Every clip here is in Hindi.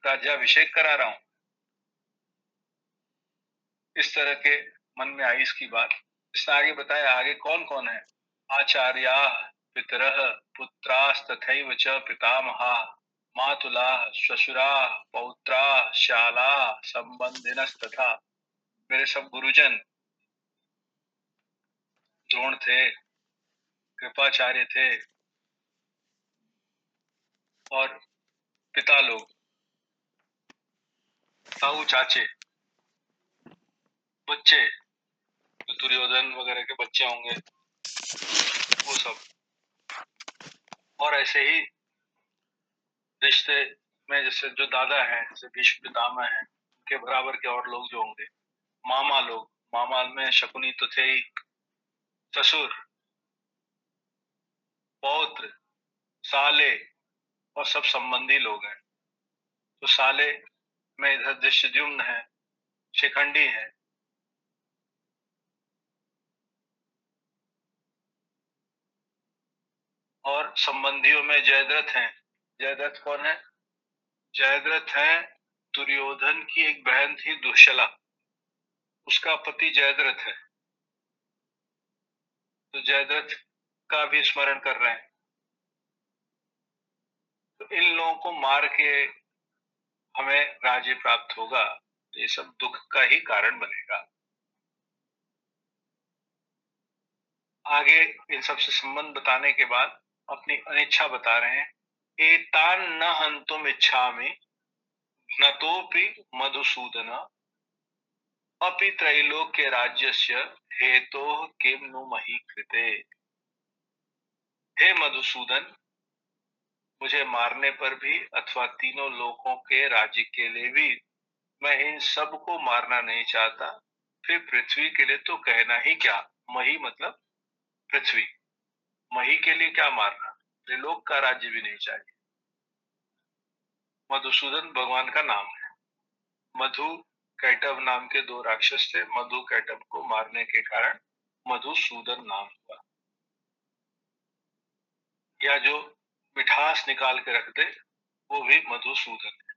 राज्याभिषेक करा रहा हूं। इस तरह के मन में आई इसकी बात। इसने आगे बताया, आगे कौन कौन है। आचार्या पितरः पुत्रास्तथैव च पितामहाः मातुलाः श्वशुराः पौत्राः शालाः संबंधिनस्तथा। मेरे सब गुरुजन द्रोण थे, कृपाचार्य थे, और पिता लोग, ताऊ चाचे, बच्चे, दुर्योधन वगैरह के बच्चे होंगे वो सब, और ऐसे ही रिश्ते में जैसे जो दादा हैं, जैसे भीष्म पितामह हैं, उनके बराबर के और लोग जो होंगे, मामा लोग, मामा में शकुनी तो थे ही, ससुर, पौत्र, साले, और सब संबंधी लोग हैं। तो साले में इधर दृष्टद्युम्न है, शिखंडी है, और संबंधियों में जयद्रथ हैं। जयद्रथ कौन है? जयद्रथ है दुर्योधन की एक बहन थी दुश्शला, उसका पति जयद्रथ है। तो जयद्रथ का भी स्मरण कर रहे हैं। तो इन लोगों को मार के हमें राज्य प्राप्त होगा, तो ये सब दुख का ही कारण बनेगा। आगे इन सब से संबंध बताने के बाद अपनी अनिच्छा बता रहे हैं। एतान न हंतुम इच्छामि नतोपि मधुसूदन अपि त्रैलोक्य राज्यस्य हेतोः किम नु मही कृते। हे मधुसूदन, मुझे मारने पर भी अथवा तीनों लोकों के राज्य के लिए भी मैं इन सब को मारना नहीं चाहता। फिर पृथ्वी के लिए तो कहना ही क्या। मही मतलब पृथ्वी, मही के लिए क्या मारना, त्रिलोक का राज्य भी नहीं चाहिए। मधुसूदन भगवान का नाम है। मधु कैटभ नाम के दो राक्षस थे, मधु कैटभ को मारने के कारण मधुसूदन नाम हुआ। या जो मिठास निकाल के रख दे वो भी मधुसूदन है।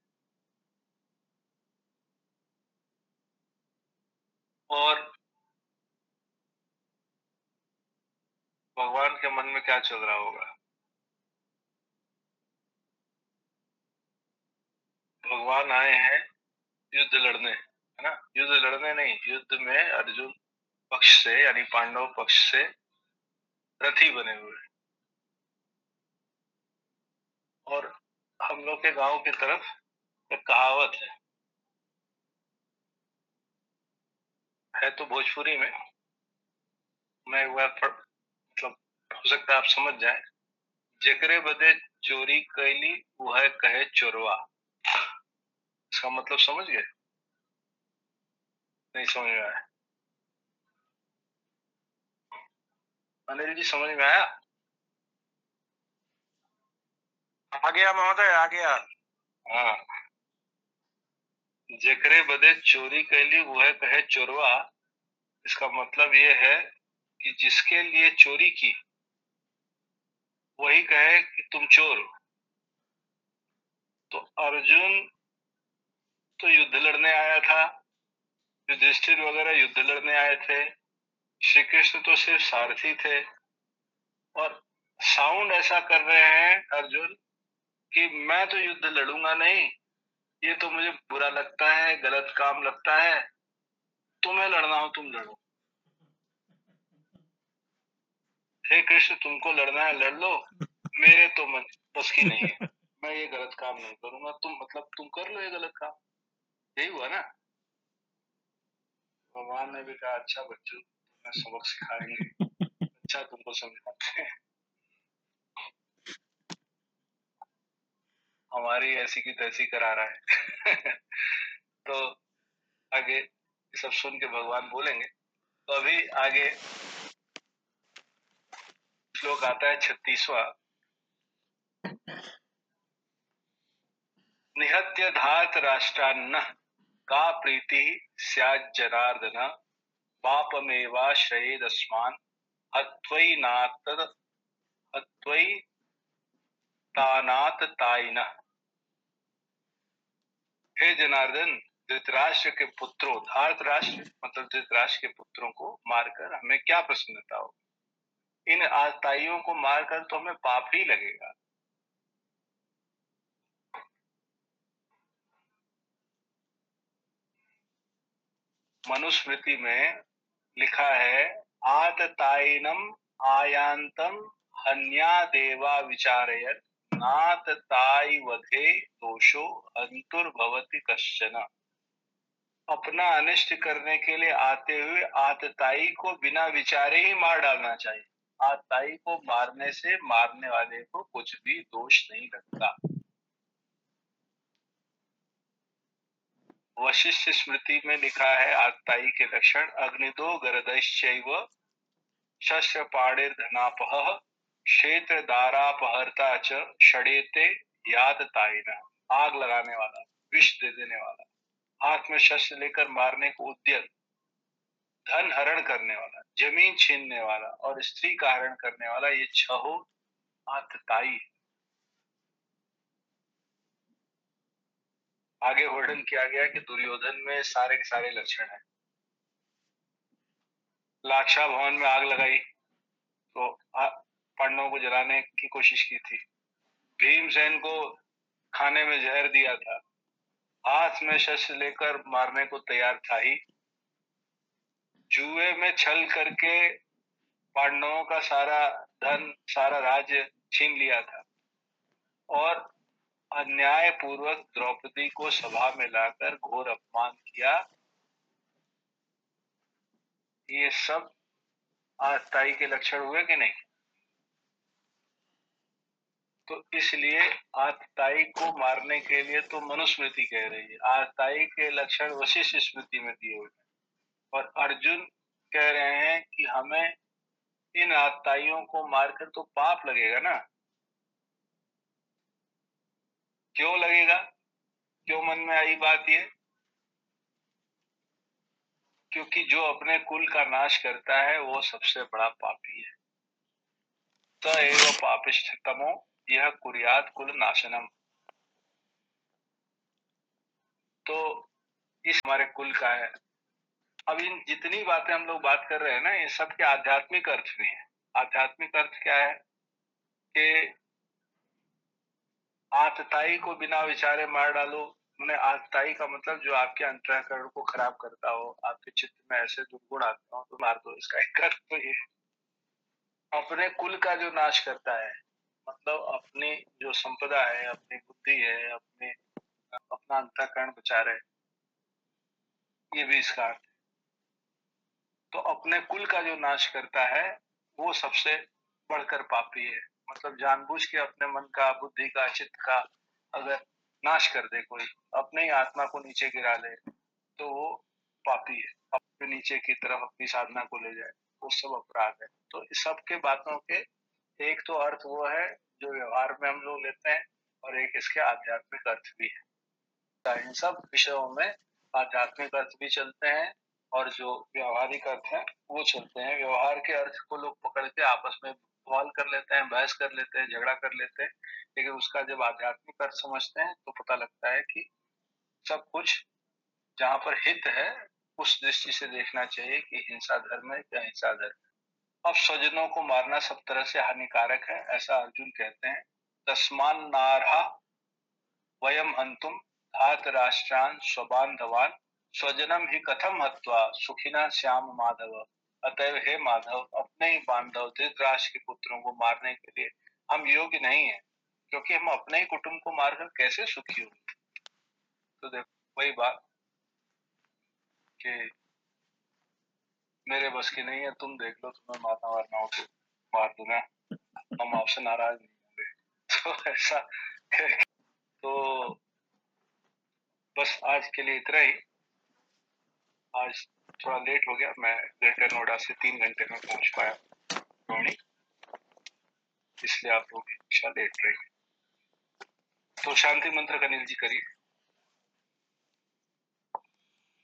और भगवान के मन में क्या चल रहा होगा। भगवान आए हैं युद्ध लड़ने, है ना, युद्ध लड़ने नहीं, युद्ध में अर्जुन पक्ष से यानी पांडव पक्ष से रथी बने हुए। और हम लोग के गांव की तरफ एक कहावत है तो भोजपुरी में, मैं एक बार मतलब हो सकता है आप समझ जाए। जेकरे बदे चोरी कैली वह कहे चोरवा। इसका मतलब समझ गए? नहीं समझ में आया? अनिल जी समझ में आया? आ गया महोदय, आ गया। हाँ, जेकरे बदे चोरी कैली वह कहे चोरवा। इसका मतलब ये है कि जिसके लिए चोरी की वही कहे कि तुम चोर हो। तो अर्जुन तो युद्ध लड़ने आया था, युधिष्ठिर वगैरह युद्ध लड़ने आए थे, श्री कृष्ण तो सिर्फ सारथी थे। और साउंड ऐसा कर रहे हैं अर्जुन कि मैं तो युद्ध लड़ूंगा नहीं, ये तो मुझे बुरा लगता है, गलत काम लगता है, तुम्हें लड़ना हो तुम लड़ो। हे कृष्ण, तुमको लड़ना है लड़ लो, मेरे तो मन बस की नहीं है, मैं ये गलत काम नहीं करूंगा, तुम मतलब तुम कर लो ये गलत काम। यही हुआ ना। भगवान ने भी कहा अच्छा बच्चों तुम्हें सबक सिखाएंगे, अच्छा तुमको समझाते हैं। हमारी ऐसी की तैसी करा रहा है। तो आगे सब सुन के भगवान बोलेंगे। तो अभी आगे श्लोक आता है 36वां। निहत्य धात राष्ट्रान्न का प्रीति स्यात् जनार्दन पापमेवाश्रयेदस्मान् हत्वै नात हत्वै तानात ताइनः। हे जनार्दन, धृतराष्ट्र के पुत्रों, धार्तराष्ट्र मतलब धृतराष्ट्र के पुत्रों को मारकर हमें क्या प्रसन्नता हो? इन आताइयों को मारकर तो हमें पाप ही लगेगा। मनुस्मृति में लिखा है, आततायिनम आयांतम हन्या देवा विचारयत नात ताई वधे दोषो अंतुर्भवति कश्चन। अपना अनिष्ट करने के लिए आते हुए आतताई को बिना विचारे ही मार डालना चाहिए। आतताई को मारने से मारने वाले को कुछ भी दोष नहीं लगता। वशिष्ठ स्मृति में लिखा है आतताई के लक्षण, अग्निदो गरदश्चैव शस्त्र पाणिर्धनापह क्षेत्र दारापहर्ता च षडेते याततायिनः। आग लगाने वाला, विष दे देने वाला, हाथ में शस्त्र लेकर मारने को उद्यत, धन हरण करने वाला, जमीन छीनने वाला और स्त्री का हरण करने वाला, ये छहों आतताई। आगे वर्णन किया गया कि दुर्योधन में सारे के सारे लक्षण हैं। लाक्षा भवन में आग लगाई तो पांडवों को जलाने की कोशिश की थी। भीमसेन को खाने में जहर दिया था। हाथ में शस्त्र लेकर मारने को तैयार था ही। जुए में छल करके पांडवों का सारा धन, सारा राज्य छीन लिया था और अन्याय पूर्वक द्रौपदी को सभा में लाकर घोर अपमान किया। ये सब आतताई के लक्षण हुए कि नहीं? तो इसलिए आतताई को मारने के लिए तो मनुस्मृति कह रही है, आतताई के लक्षण वशिष्ठ स्मृति में दिए हुए हैं। और अर्जुन कह रहे हैं कि हमें इन आतताइयों को मारकर तो पाप लगेगा ना। क्यों लगेगा? क्यों मन में आई बात ये? क्योंकि जो अपने कुल का नाश करता है वो सबसे बड़ा पापी है। स एव पापिष्ठतमो यह कुर्यात कुल नाशनम। तो इस हमारे कुल का है। अब इन जितनी बातें हम लोग बात कर रहे हैं ना, ये सब के आध्यात्मिक अर्थ भी है। आध्यात्मिक अर्थ क्या है कि आतताई को बिना विचारे मार डालो। मैंने आतताई का मतलब जो आपके अंतःकरण को खराब करता हो, आपके चित्त में ऐसे दुर्गुण आते हो तो मार दो। इसका एक अर्थ तो ये अपने कुल का जो नाश करता है, मतलब अपनी जो संपदा है, अपनी बुद्धि है, अपना अंतःकरण बचा रहे, ये भी इसका अर्थ है। तो अपने कुल का जो नाश करता है वो सबसे बढ़कर पापी है। मतलब जानबूझ के अपने मन का, बुद्धि का, चित्त का अगर नाश कर दे कोई, अपने ही आत्मा को नीचे गिरा ले, तो वो पापी है। अपने नीचे की तरफ अपनी साधना को ले जाए, वो सब अपराध है। तो इस सब के बातों के एक तो अर्थ वो है जो व्यवहार में हम लोग लेते हैं, और एक इसके आध्यात्मिक अर्थ भी है। इन सब विषयों में आध्यात्मिक अर्थ भी चलते हैं और जो व्यवहारिक अर्थ है वो चलते हैं। व्यवहार के अर्थ को लोग पकड़ के आपस में सवाल कर लेते हैं, बहस कर लेते हैं, झगड़ा कर लेते हैं, लेकिन उसका जब आध्यात्मिक अर्थ समझते हैं तो पता लगता है कि सब कुछ जहाँ पर हित है उस दृष्टि से देखना चाहिए कि हिंसा धर्म है या हिंसा धर्म। अब स्वजनों को मारना सब तरह से हानिकारक है, ऐसा अर्जुन कहते हैं। तस्मान नारहा वयम हंतुम धात राष्ट्रान स्वबांधवान स्वजनम ही कथम हत्वा सुखिना श्याम माधव। अतएव हे माधव, अपने ही बांधव धृतराष्ट्र के पुत्रों को मारने के लिए हम योग्य नहीं है, क्योंकि हम अपने ही कुटुंब को मारकर कैसे सुखी होंगे। तो देखो वही बात कि मेरे बस की नहीं है, तुम देख लो, तुम्हें मारना वारना हो तो मार दूंगा, हम आपसे नाराज नहीं होंगे। तो ऐसा तो बस आज के लिए इतना ही। आज थोड़ा लेट हो गया, मैं ग्रेटर नोएडा से 3 घंटे में पहुंच पाया रोहिणी, इसलिए आप लोग की इच्छा लेट रही। तो शांति मंत्र का नील जी करिए।